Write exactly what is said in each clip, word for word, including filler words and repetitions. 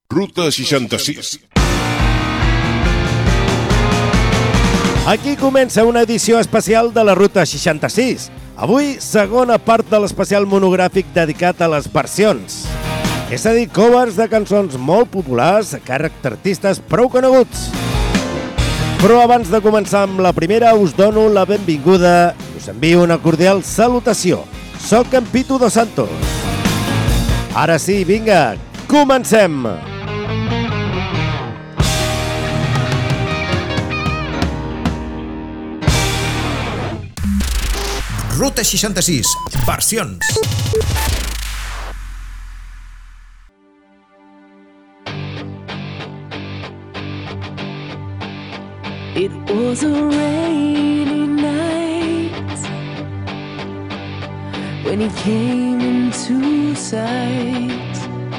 Ruta seixanta-sis. Aquí comença una edició especial de la Ruta seixanta-sis. Avui, segona part de l'especial monogràfic dedicat a les versions. És a dir, covers de cançons molt populars a càrrec d'artistes prou coneguts. Però abans de començar amb la primera, us dono la benvinguda i us envio una cordial salutació. Soc en Pitu dos Santos. Ara sí, vinga, comencem! Ruta seixanta-sis, versions. It was a rainy night when he came into sight,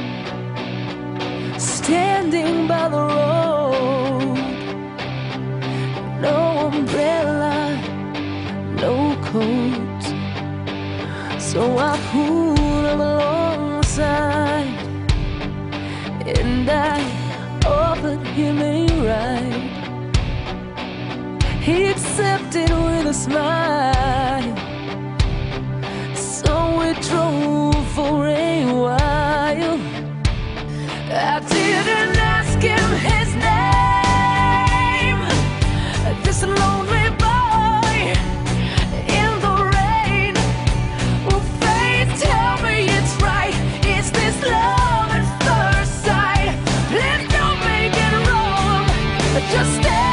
standing by the road, no umbrella, no coat. So I pulled him alongside and I offered him a ride. He accepted with a smile, so we drove for a while. I didn't ask him his name, this lonely boy in the rain. Will fate tell me it's right? Is this love at first sight? Please don't make it wrong, just stay.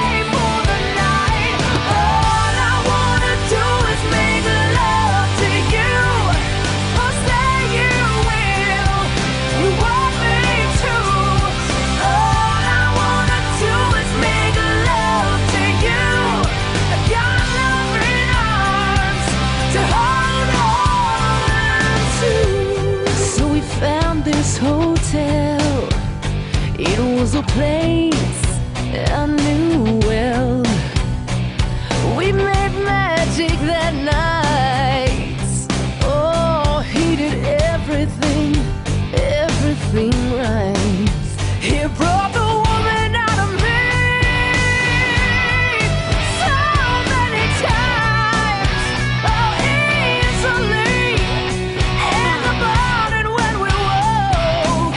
Hotel, it was a place I knew well. We made magic that night. Oh, he did everything, everything right. He brought the woman out of me so many times, oh easily. In the morning when we woke,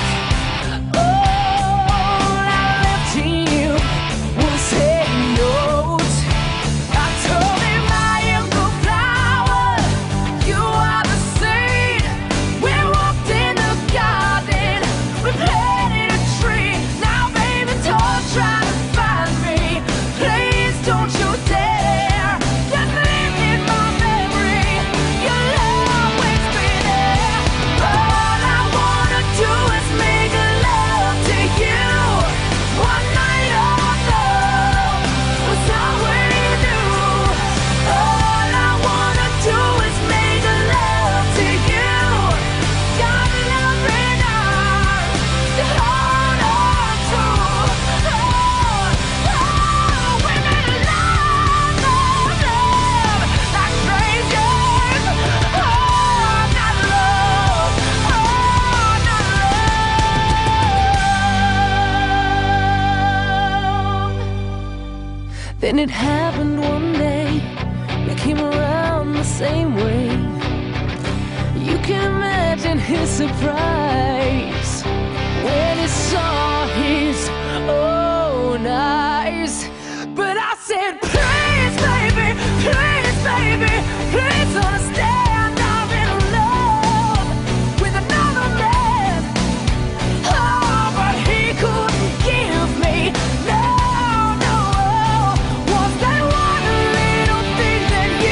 then it happened one day. We came around the same way. You can imagine his surprise when he saw his own eyes. But I said, please, baby, please, baby, please understand I'm in love with another man. Oh, but he couldn't give me love.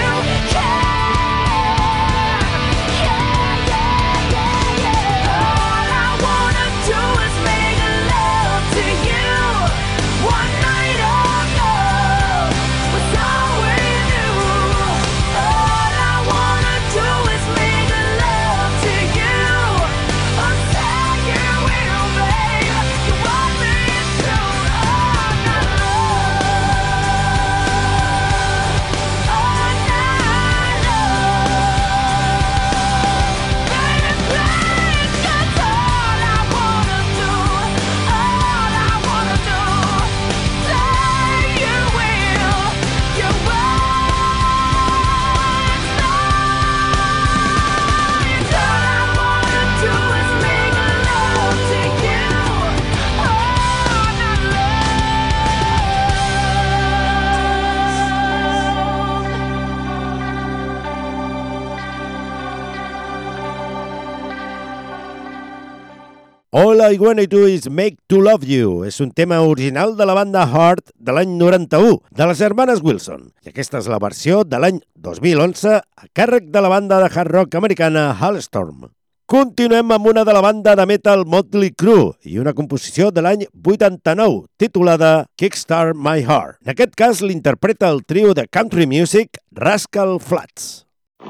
Oh, All I Wanna Do Is Make to Love You és un tema original de la banda Heart de l'any noranta-u, de les germanes Wilson. I aquesta és la versió de l'any dos mil onze a càrrec de la banda de hard rock americana Halestorm. Continuem amb una de la banda de metal Motley Crue i una composició de l'any vuitanta-nou titulada Kickstart My Heart. En aquest cas l'interpreta el trio de country music Rascal Flatts.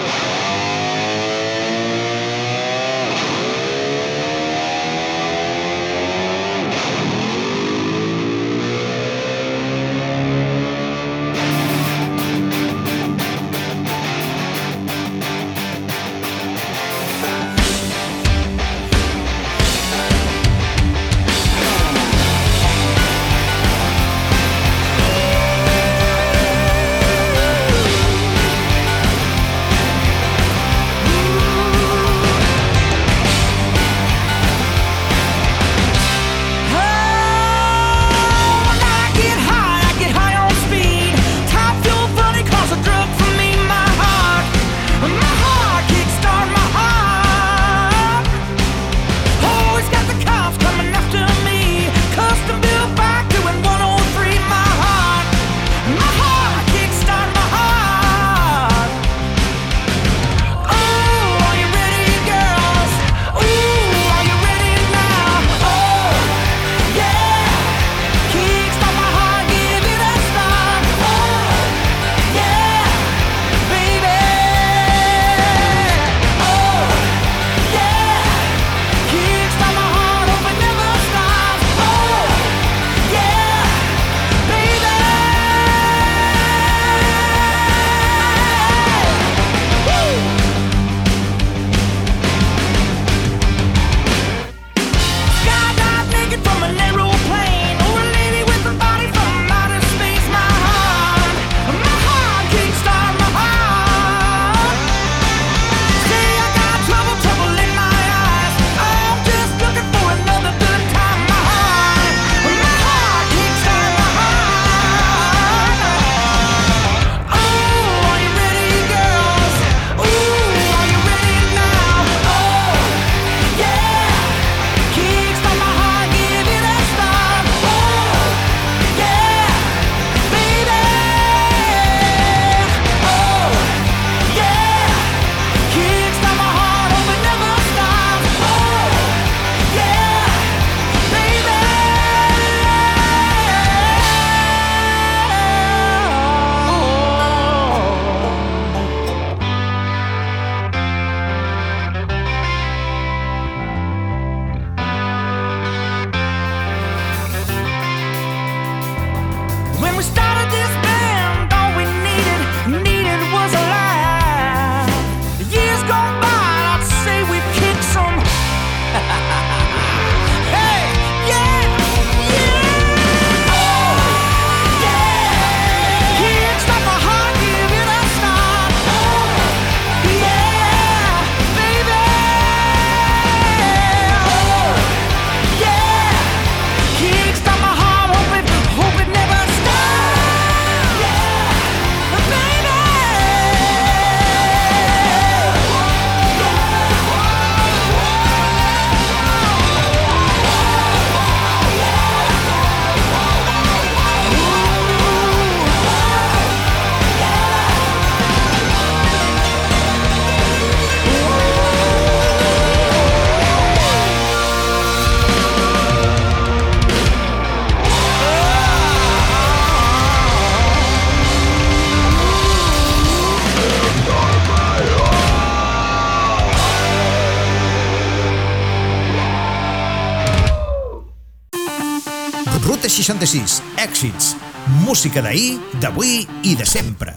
seixanta-sis, èxits, música d'ahir, d'avui i de sempre.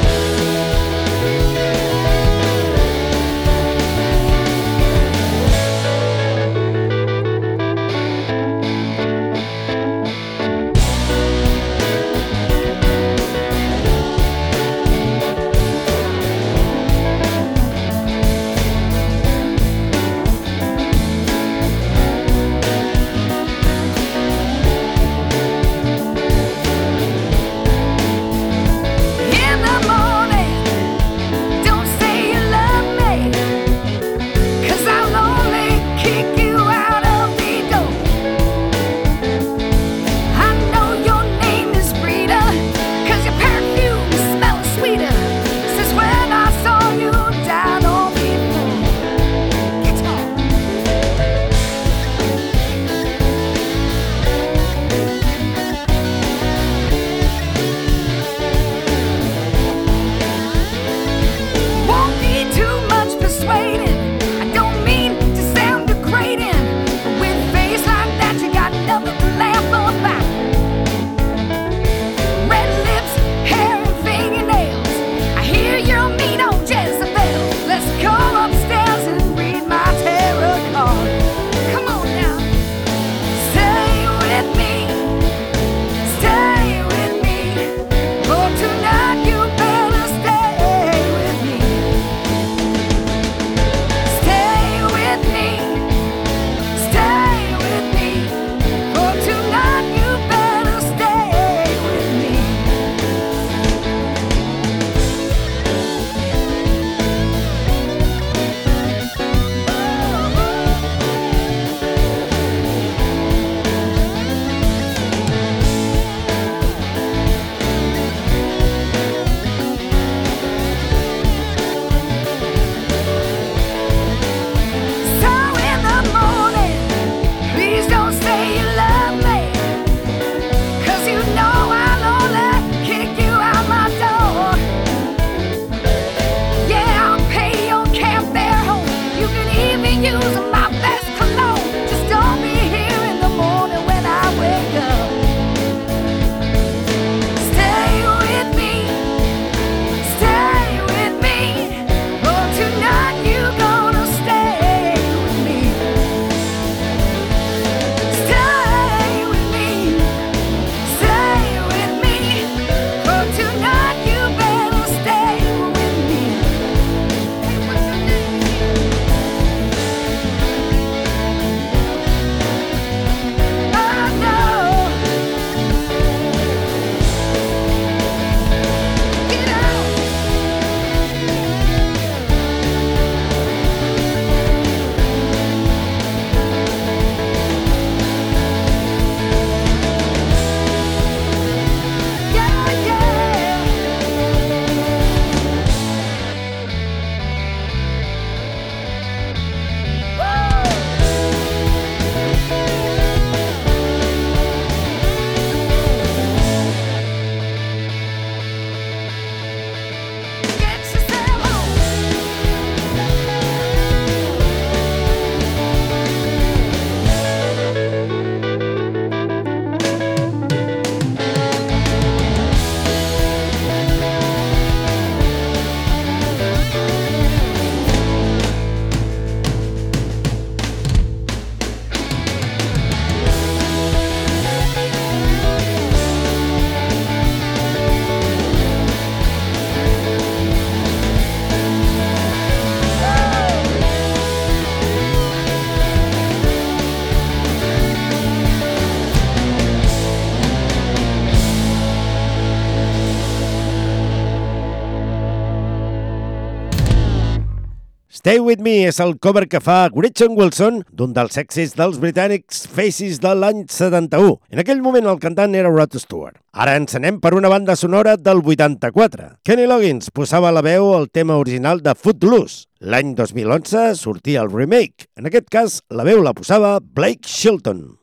We'll be right back. Stay With Me és el cover que fa Gretchen Wilson d'un dels èxits dels britànics Faces de l'any setanta-u. En aquell moment el cantant era Rod Stewart. Ara ens anem per una banda sonora del vuitanta-quatre. Kenny Loggins posava a la veu el tema original de Footloose. L'any dos mil onze sortia el remake. En aquest cas, la veu la posava Blake Shelton.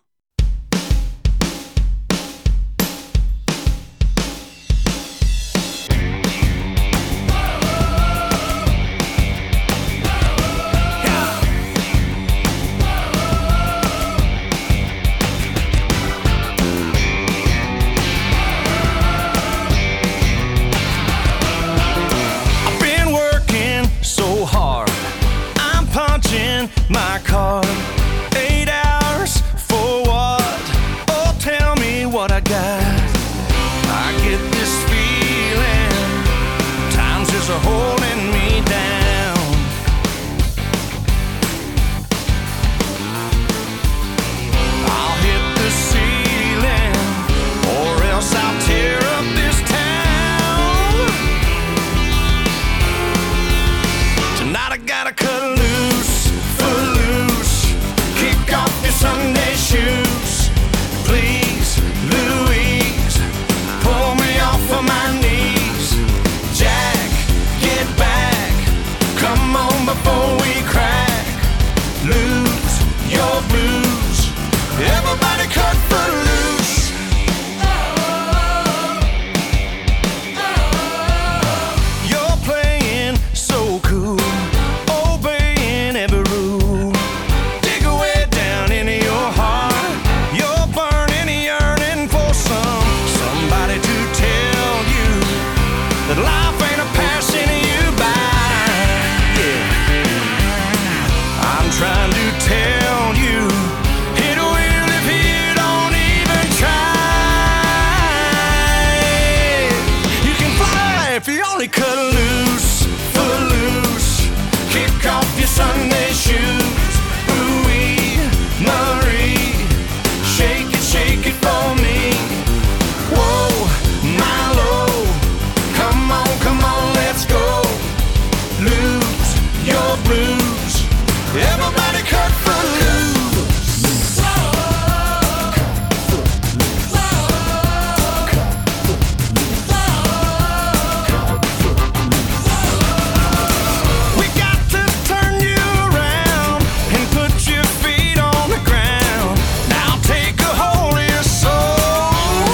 My card, eight hours for what? Oh, tell me what I got. I get this feeling times just are holding me down. I'll hit the ceiling or else I'll tear up this town. Tonight I gotta cut loose, loose, kick off your Sunday shoes. Please, Louise, pull me off of my knees. Jack, get back, come on before we crack. Lose your blues, everybody cut footloose. You're playing so cool, obeying every rule. Dig away down into your heart. You're burning, yearning for some somebody to tell you that life ain't a passing you by. Yeah, I'm trying to tell you it will if you don't even try. You can fly if you only cut loose, footloose. Kick off your Sunday shoes. Ooh-wee, Marie, shake it, shake it for me. Whoa, Milo, come on, come on, let's go. Lose your blues, everybody cut footloose. We got to turn you around and put your feet on the ground. Now take a hold of your soul.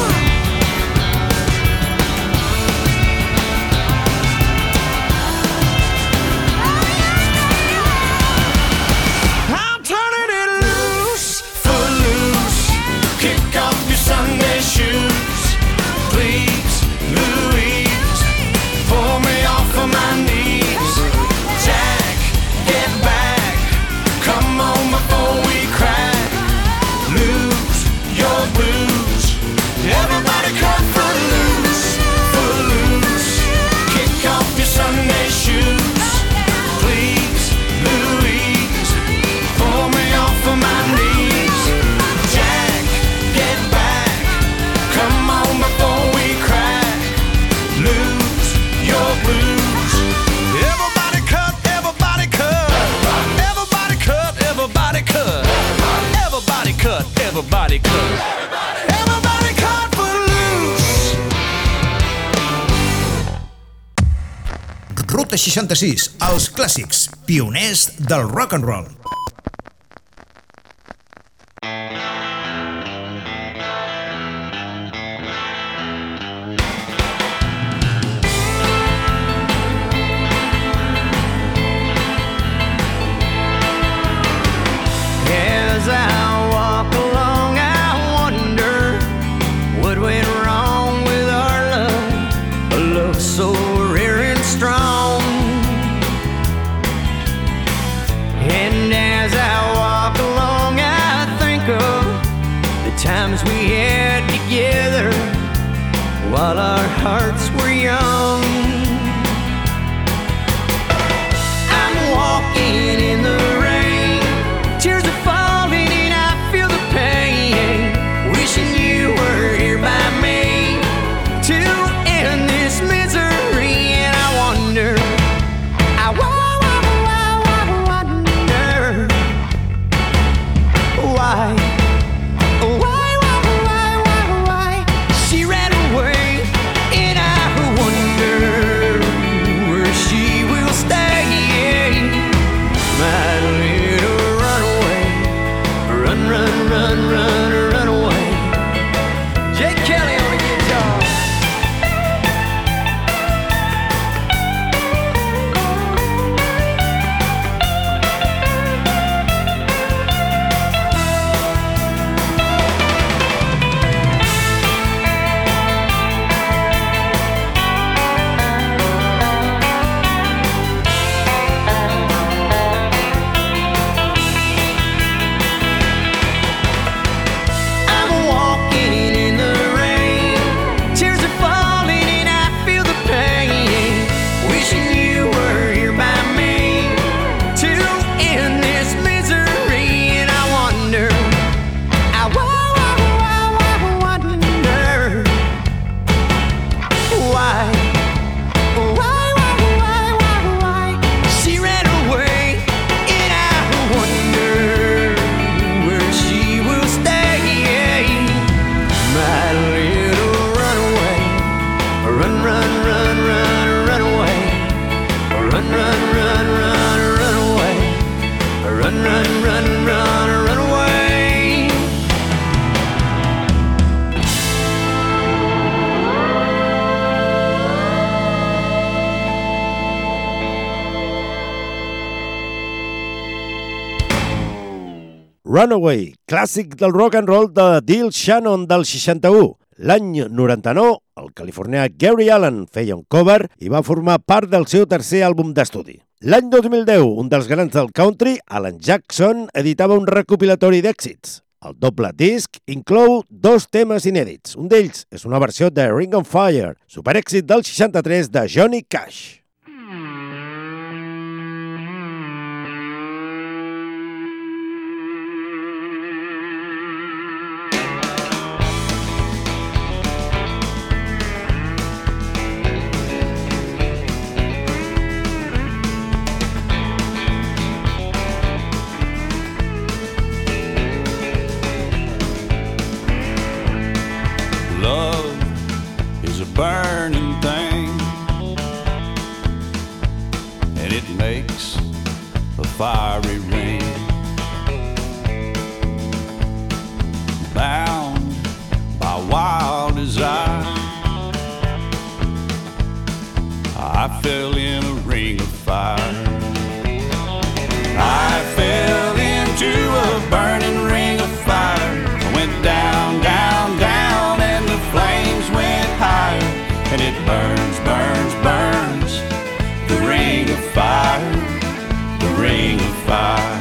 I'm turning it loose, footloose. Kick off your Sunday shoes. Please, Louise, pull me off of my knees. Jack, get back, come on before we crack. Lose your blues, everybody cut footloose, footloose. Kick off your Sunday shoes. Please, Louise, pull me off of my knees. Jack, get back, come on before we crack. Lose your blues, everybody cut, everybody cut, everybody cut, everybody cut, everybody cut, everybody cut, everybody cut footloose. Ruta seixanta-sis, els clàssics, pioners del rock and roll. As I walk along, I wonder what went wrong with our love, a love so rare and strong. And Runaway, clàssic del rock and roll de Dil Shannon del seixanta-u. L'any noranta-nou, el californià Gary Allan feia un cover i va formar part del seu tercer àlbum d'estudi. L'any dos mil deu, un dels grans del country, Alan Jackson, editava un recopilatori d'èxits. El doble disc inclou dos temes inèdits. Un d'ells és una versió de Ring on Fire, superèxit del seixanta-tres de Johnny Cash. Burning thing, and it makes a fiery ring. Bound by wild desire, I fell in a ring of fire. I fell into a burning ring of fire. I went down, down, down, and the flames went higher. And it burns, burns, burns, the ring of fire, the ring of fire.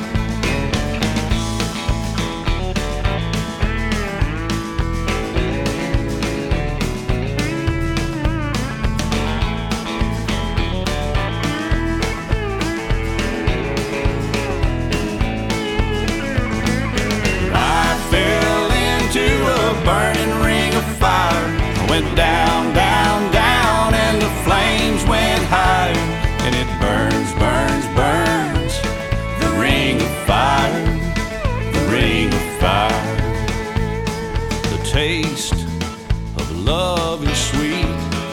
I fell into a burning ring of fire. I went down, down, down, and the flames went higher. And it burns, burns, burns, the ring of fire, the ring of fire. The taste of love is sweet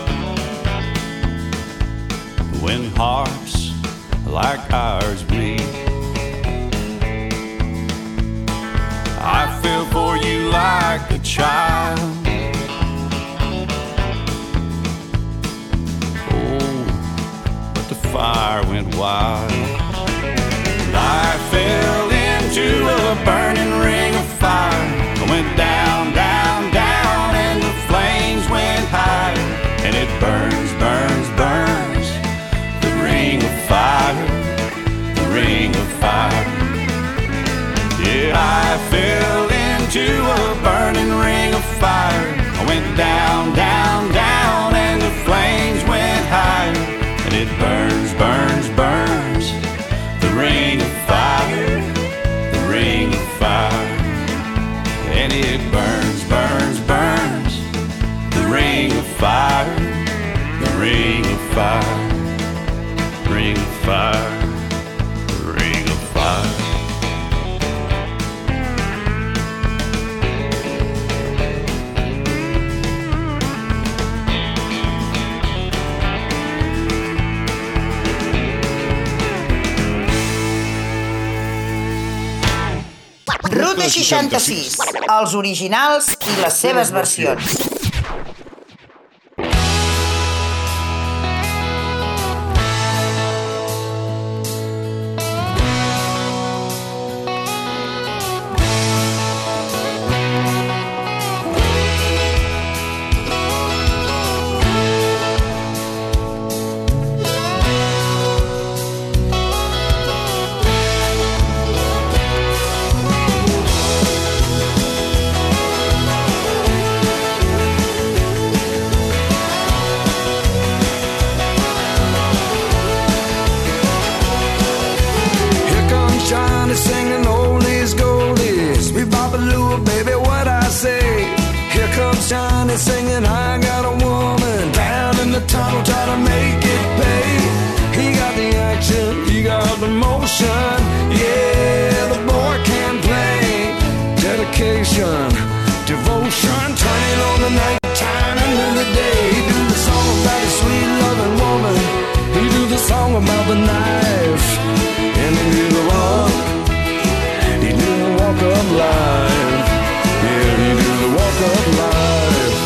when hearts like ours beat. I feel for you like a child. Fire went wild. I fell into a burning ring of fire. I went down, down, down, and the flames went higher. And it burns, burns, burns, the ring of fire, the ring of fire. Yeah, I fell into a burning ring of fire. I went down, down, down, and the flames went higher. And it burns, burns, burns, the ring of fire, the ring of fire. And it burns, burns, burns, the ring of fire, the ring of fire, ring of fire, the ring of fire. Ruta seixanta-sis, els originals i les seves versions. Singing oldies goldies, we bop-a-loo, baby, what I say. Here comes Johnny singing, I got a woman down in the tunnel trying to make it pay. He got the action, he got the motion, yeah, the boy can play. Dedication, devotion, turning on the night time into the day. He do the song about a sweet loving woman, he do the song about the knife, and he do the walk. He do the walk of life. Yeah, he do the walk of life.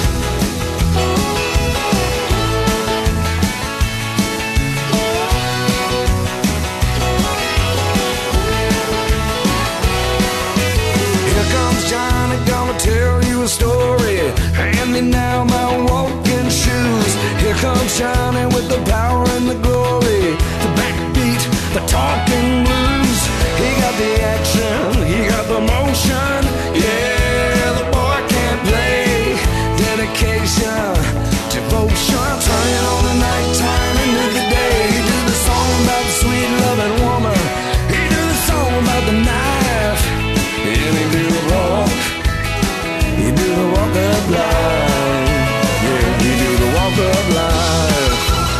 tell you a story. Hand me now my walking shoes. Here comes Johnny with the power and the glory, the backbeat, the talking blues. He got the action, he got the motion. Yeah, the boy can't play. Dedication, devotion, turning on the nighttime into the day. He did the song about the sweet loving woman. He did the song about the knife. And he did the walk. He did the walk of life. Yeah, he did the walk of life.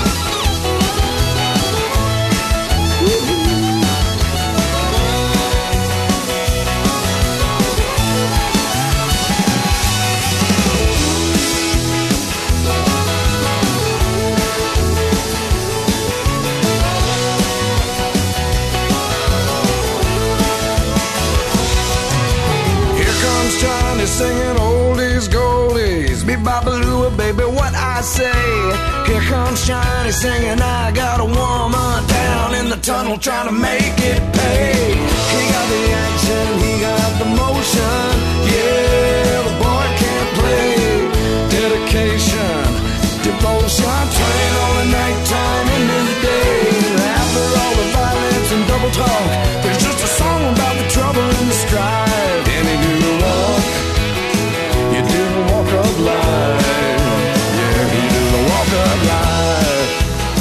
Singing oldies, goldies, be-bop-a-loo, baby, what I say. Here comes Johnny singing, I got a woman down in the tunnel trying to make it pay. He got the action, he got the motion. Yeah, the boy can't play. Dedication, devotion, turning on the nighttime into the day. After all the violence and double talk, there's just a song about the trouble and the strife. And he knew the walk. He did the walk of life. Yeah, he did the walk of life.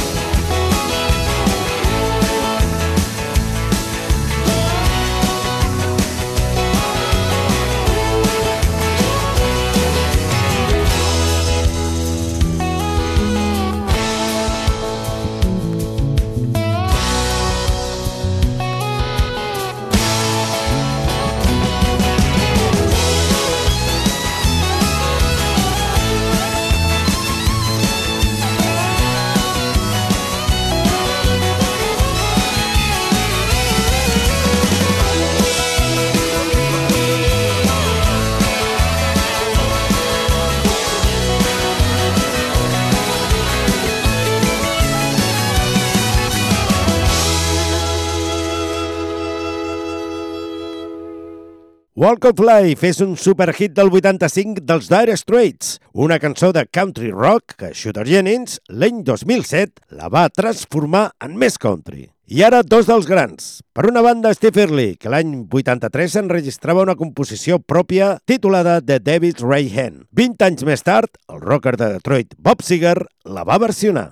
Walk of Life és un superhit del vuitanta-cinc dels Dire Straits, una cançó de country rock que Shooter Jennings, l'any dos mil set, la va transformar en més country. I ara dos dels grans. Per una banda, Steve Earle, que l'any vuitanta-tres enregistrava una composició pròpia titulada The Devil's Right Hand. vint anys més tard, el rocker de Detroit Bob Seger la va versionar.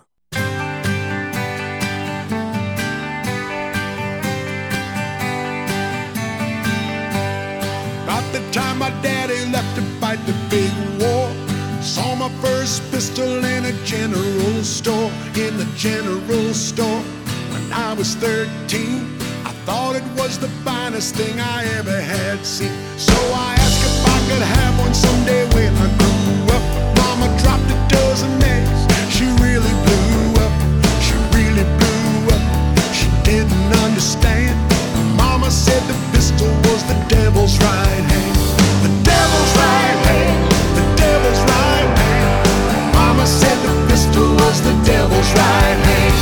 The time my daddy left to fight the big war, saw my first pistol in a general store, in the general store. When I was thirteen, I thought it was the finest thing I ever had seen. So I asked if I could have one someday when I grew up. Mama dropped a dozen eggs, she really blew up, she really blew up. She didn't understand. Mama said the pistol was the devil's right hand. The devil's right hand, the devil's right hand. Mama said the pistol was the devil's right hand.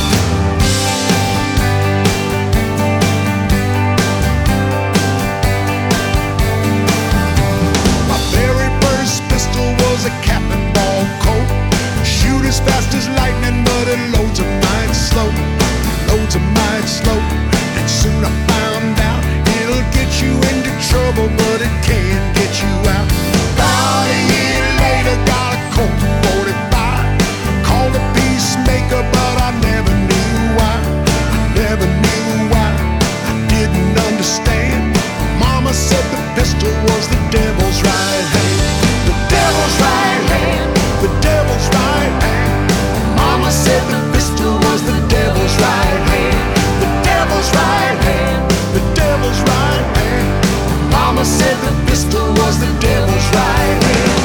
My very first pistol was a cap and ball Colt. Shoot as fast as lightning, but it loads a mite slow, loads a mite slow. And soon I found out it'll get you into trouble, but it can't get you out. About a year later, got a Colt forty-five. Called a peacemaker, but I never knew why. I never knew why. I didn't understand. Mama said the pistol was the devil's right hand. The devil's right hand. The devil's right hand. Mama said the pistol was the devil's right hand. The devil's right hand. The devil's right hand. Mama said the pistol was the devil's right hand.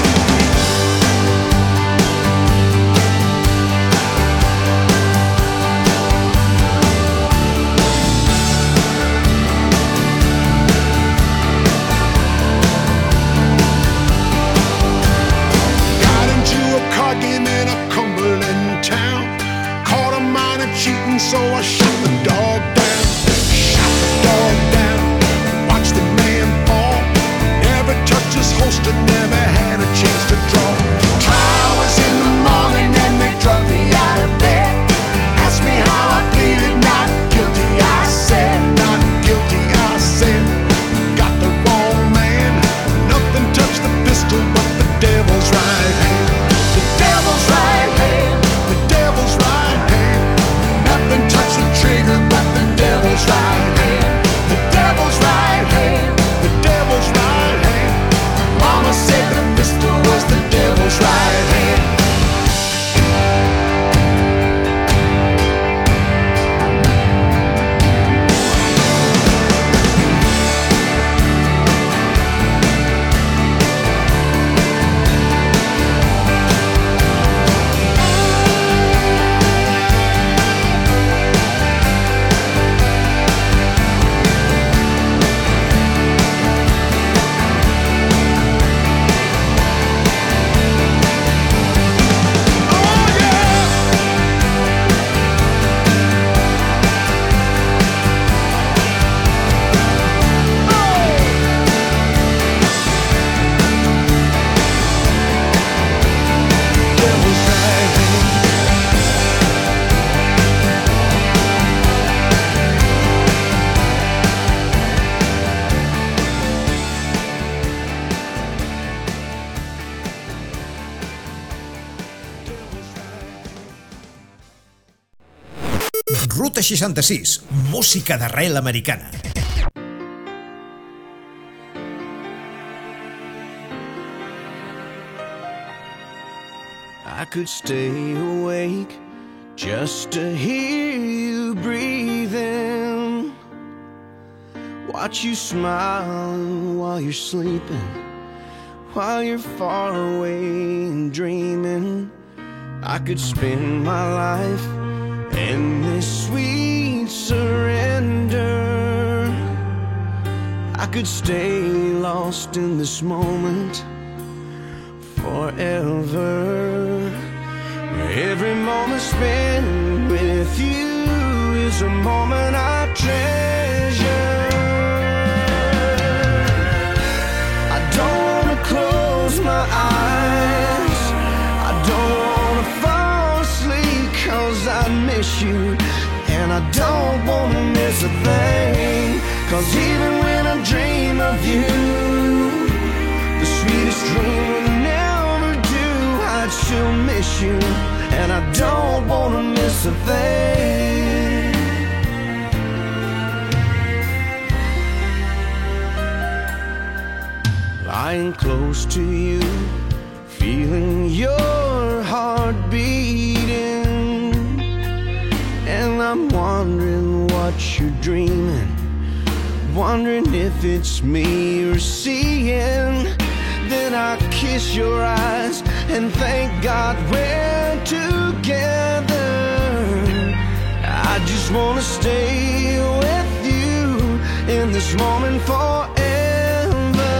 Got into a car game in a Cumberland town. Caught a miner cheating, so I shot the dog down. Shot the dog down. Watched the man fall. Never took just hosted, never had a chance to draw. Hours in the morning and they drug me out of bed. Asked me how I feel, not guilty, I said. Not guilty, I said. Got the wrong man. Nothing touched the pistol but the devil's right hand. The devil's right hand. The devil's right hand. Nothing touched the trigger but the devil's right hand. The devil's right hand. The devil's right hand. Mama said the pistol was the devil's right hand. Ruta seixanta-sis, música d'arrel americana. I could stay awake just to hear you breathing, watch you smile while you're sleeping, while you're far away and dreaming. I could spend my life in this sweet surrender. I could stay lost in this moment forever. Every moment spent with you is a moment I treasure. I don't wanna close my eyes, I don't wanna fall asleep, 'cause I miss you, and I don't wanna miss a thing. 'Cause even when I dream of you, the sweetest dream will never do. I'd still miss you, and I don't wanna miss a thing. Lying close to you, feeling your heart beating, and I'm wondering what you're dreaming, wondering if it's me you're seeing. Then I kiss your eyes and thank God we're together. I just wanna stay with you in this moment forever.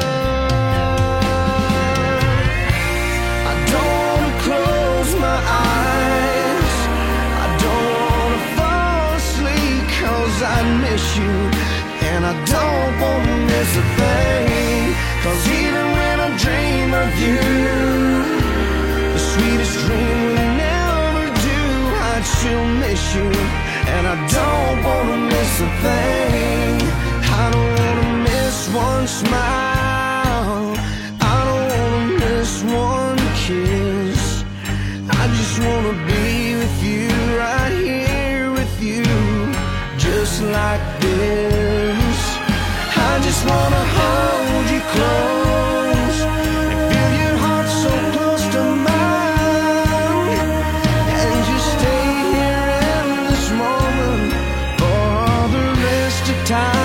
I don't wanna close my eyes, I don't wanna fall asleep, 'cause I miss you, and I don't wanna miss a thing. 'Cause even when I dream of you, the sweetest dream will never do. I'd still miss you, and I don't wanna miss a thing. I don't wanna miss one smile, I don't wanna miss one kiss. I just wanna be with you, right here with you, just like this. I just wanna hold you close and feel your heart so close to mine, and just stay here in this moment for all the rest of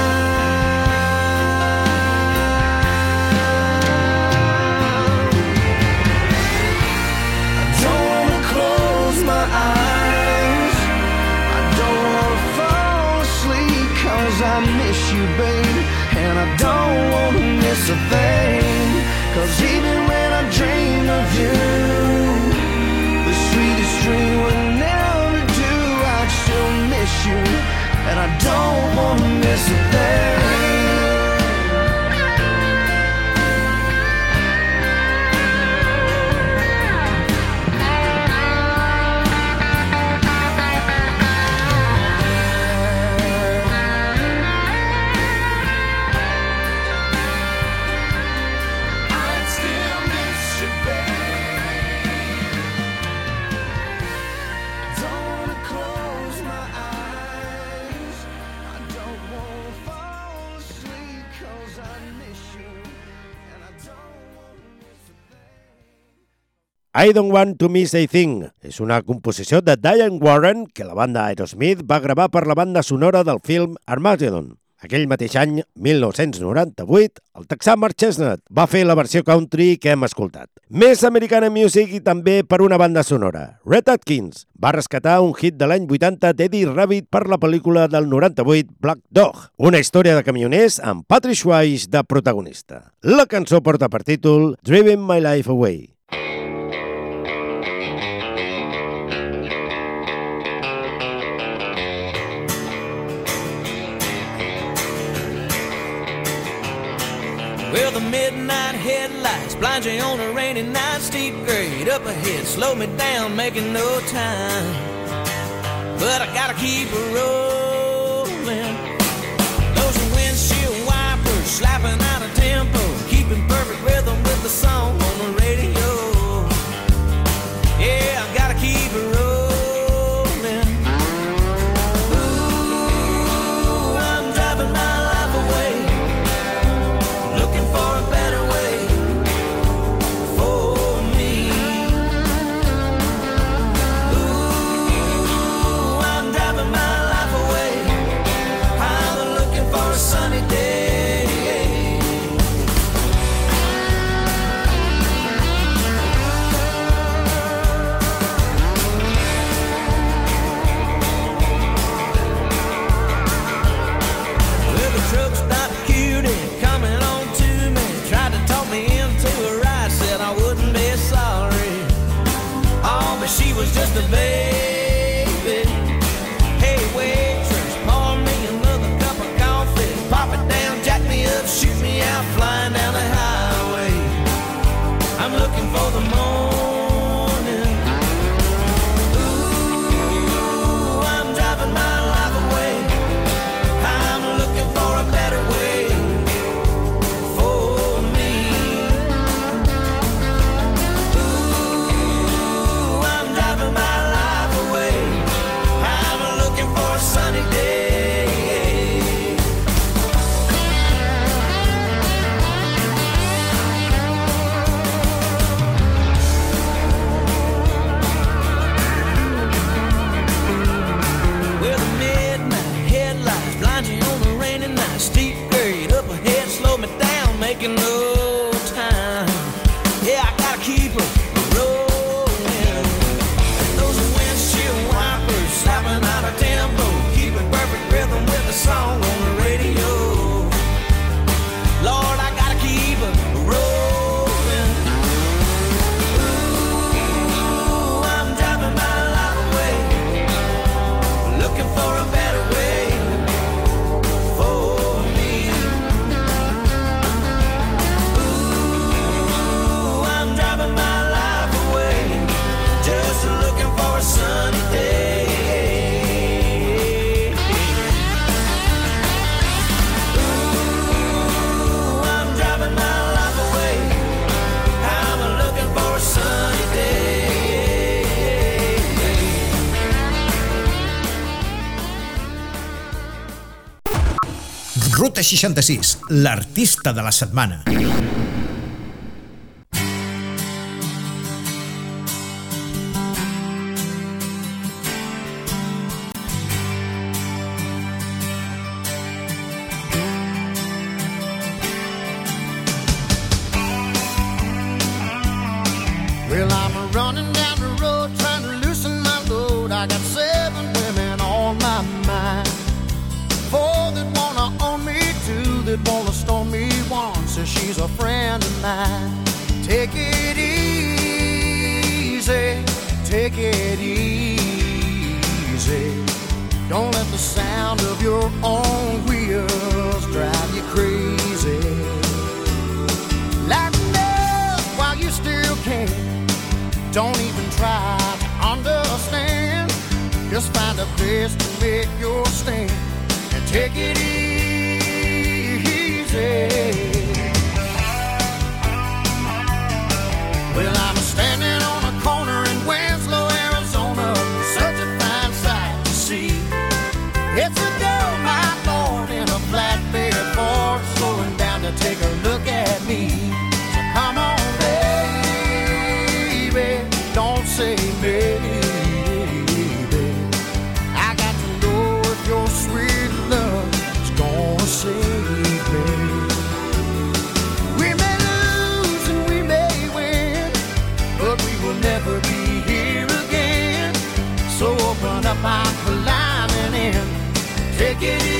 time. I don't wanna close my eyes, I don't wanna fall asleep, 'cause I miss you, babe, and I don't wanna miss a thing. 'Cause even when I dream of you, the sweetest dream would never do. I'd still miss you, and I don't wanna miss a thing. I Don't Want to Miss a Thing. És una composició de Diane Warren que la banda Aerosmith va gravar per la banda sonora del film Armageddon. Aquell mateix any, mil nou-cents noranta-vuit, el texà Mark Chestnut va fer la versió country que hem escoltat. Més Americana Music i també per una banda sonora. Red Atkins va rescatar un hit de l'any vuitanta d'Eddie Rabbit per la pel·lícula del noranta-vuit Black Dog, una història de camioners amb Patrick Swayze de protagonista. La cançó porta per títol Driving My Life Away. Well, the midnight headlights blind you on a rainy night. Steep grade up ahead, slow me down, making no time. But I gotta keep it rolling. Those windshield wipers slapping out of tempo, keeping perfect rhythm with the song on the radio. Yeah, I gotta keep it rolling. Ooh, I'm driving my life away, looking for a better way for me. Ooh, I'm driving my life away, I'm looking for a sunny day. Well, the truck stopped cute and coming on to me, tried to talk me into a ride, said I wouldn't be sorry. Oh, but she was just a baby. Hey, waitress, pour me another cup of coffee, pop it down, jack me up, shoot me out, flying down the highway. I'm looking for the morning. Ooh, I'm driving my life away, I'm looking for a better way for me. Ooh, I'm driving my life away, I'm looking for a sunny day. Well, the midnight headlights blind you on a rainy night. Steep grade up ahead, slow me down, making no time. Yeah, I gotta keep her rolling. Those windshield wipers slapping out of tempo, keeping perfect rhythm with the song on the radio. Lord, I gotta keep her rolling. Ooh, I'm driving my life away, looking for a better way for me. Ooh, I'm driving my life away, just looking for a sunny day. Ooh, I'm driving my life away, I'm looking for a sunny day. Ruta seixanta-sis, l'artista de la setmana. Well, I'm running down the road trying to loosen my load. I got seven women on my mind. Four that wanna own me, two that wanna stone me, one says she's a friend of mine. Take it easy, take it easy. Don't let the sound of your own wheels drive you crazy. Lighten up while you still can. Don't even try to understand. Just find a place to make your stand and take it easy. Well, I'm standing on a corner in Winslow, Arizona, such a fine sight to see. It's a gold mine born in a flatbed Ford, slowing down to take a look at me. So come on, baby, take it easy.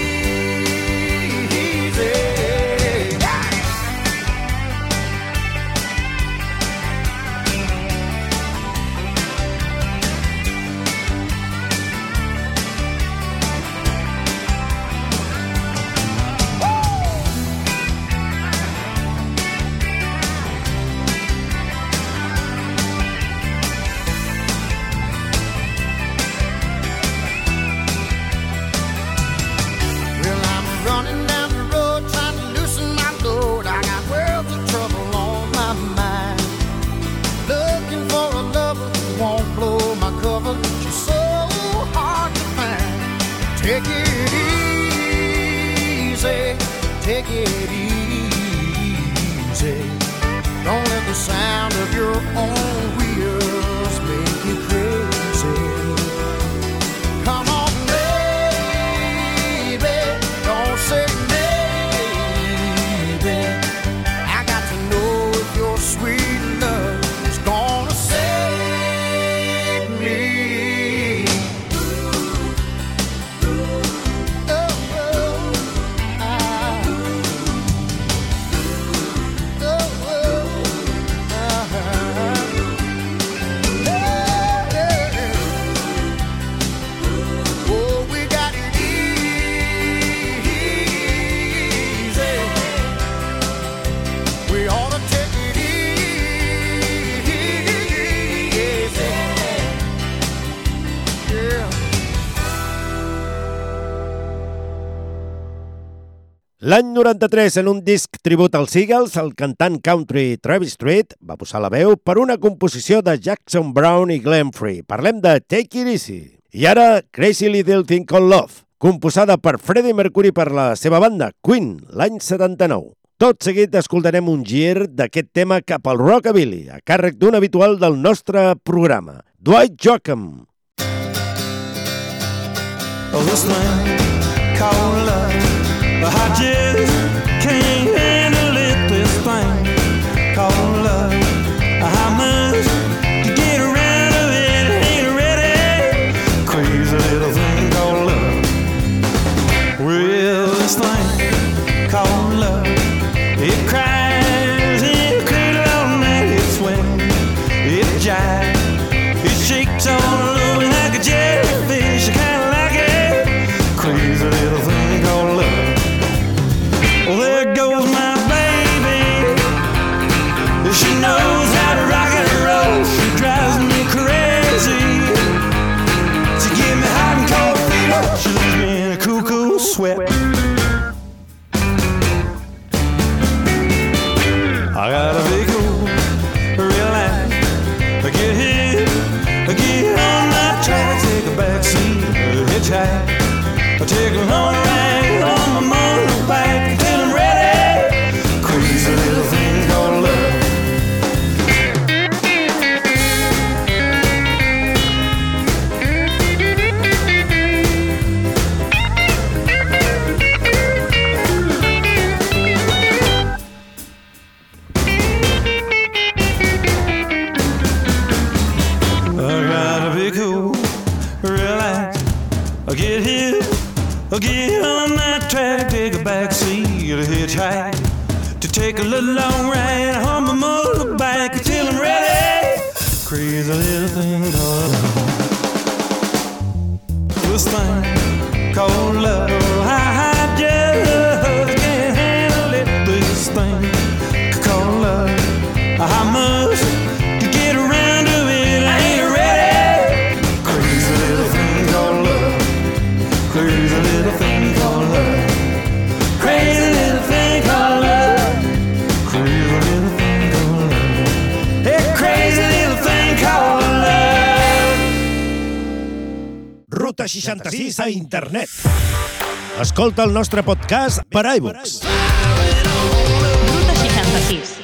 Take it easy, take it easy. Don't let the sound of your own wheels make you crazy. Come on, baby, don't say maybe. I got to know if your sweet love is gonna save me. L'any noranta-tres, en un disc tribut als Eagles, el cantant country Travis Tritt va posar la veu per una composició de Jackson Browne i Glenn Frey. Parlem de Take It Easy. I ara, Crazy Little Thing Called Love, composada per Freddie Mercury per la seva banda, Queen, l'any setanta-nou. Tot seguit escoltarem un gir d'aquest tema cap al rockabilly, a càrrec d'un habitual del nostre programa, Dwight Joachim. Oh, this man called love, I just can't handle it, this thing called love. I must get around to it, ain't ready. Crazy little thing called love. Well, this thing called love, it cries, it cradles all night, it swings, it jives, it shakes all over like a jellyfish. I kinda like it. Crazy little thing called love. Well, there goes my baby. She knows how to rock and roll. She drives me crazy. She gives me hot and cold fever. She leaves me in a cool, cool sweat. I gotta be cool, relax, get hit, get on my track, take a backseat, hitchhike, take a long ride on my motorbike. Crazy little thing called love. I gotta be cool, relax, get hit, get on that track, take a backseat, hitchhike, to take a little long ride on my motorbike until I'm ready. Crazy little thing called love. This thing called love, I just can't handle it. This thing called love, I must get around to it, I ain't ready. Crazy little thing called love. Crazy little thing called love. Crazy little thing called love. Crazy little thing called love. Hey, crazy little thing called love. Ruta seixanta-sis a internet. Escolta el nostre podcast per iVoox. Ruta seixanta-sis.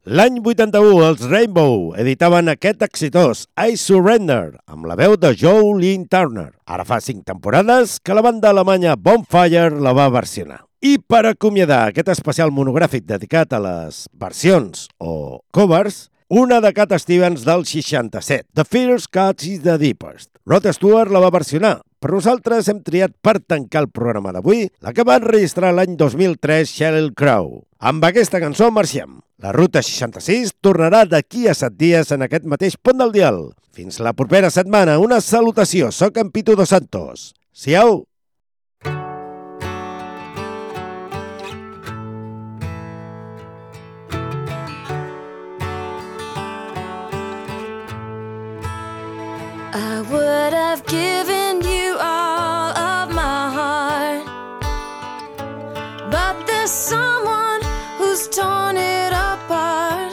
L'any vuitanta-u, els Rainbow editaven aquest exitós I Surrender, amb la veu de Joe Lynn Turner. Ara fa cinc temporades que la banda alemanya Bonfire la va versionar. I per acomiadar aquest especial monogràfic dedicat a les versions o covers, una de Cat Stevens del seixanta-set, The First Cut is the Deepest. Rod Stewart la va versionar, però nosaltres hem triat per tancar el programa d'avui la que va enregistrar l'any dos mil tres Sheryl Crow. Amb aquesta cançó marxem. La Ruta seixanta-sis tornarà d'aquí a set dies en aquest mateix punt del dial. Fins la propera setmana, una salutació. Soc en Pitu Dos Santos. Siau! I would have given you all of my heart, but there's someone who's torn it apart,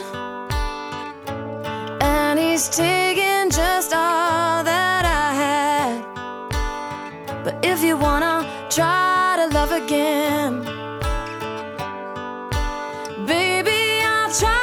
and he's taken just all that I had. But if you wanna try to love again, baby, I'll try.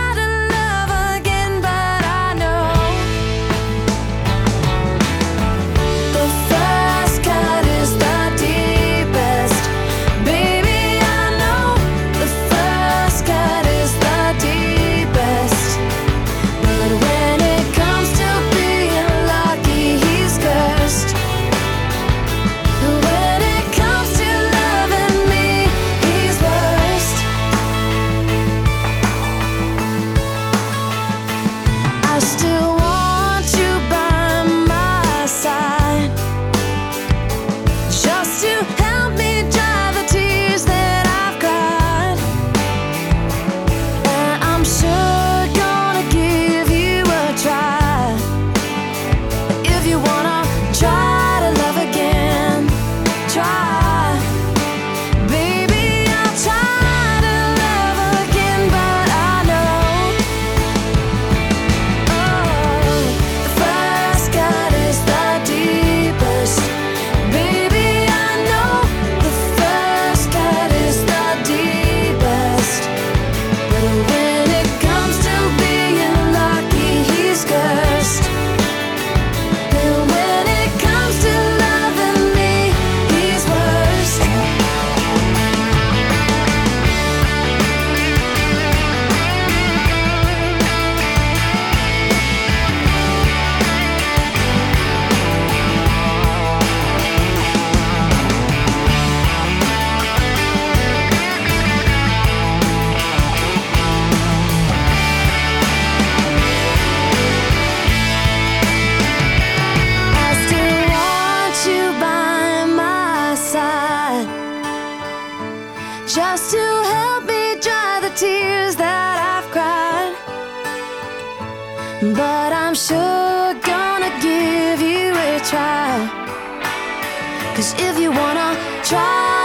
Just to help me dry the tears that I've cried. But I'm sure gonna give you a try. 'Cause if you wanna try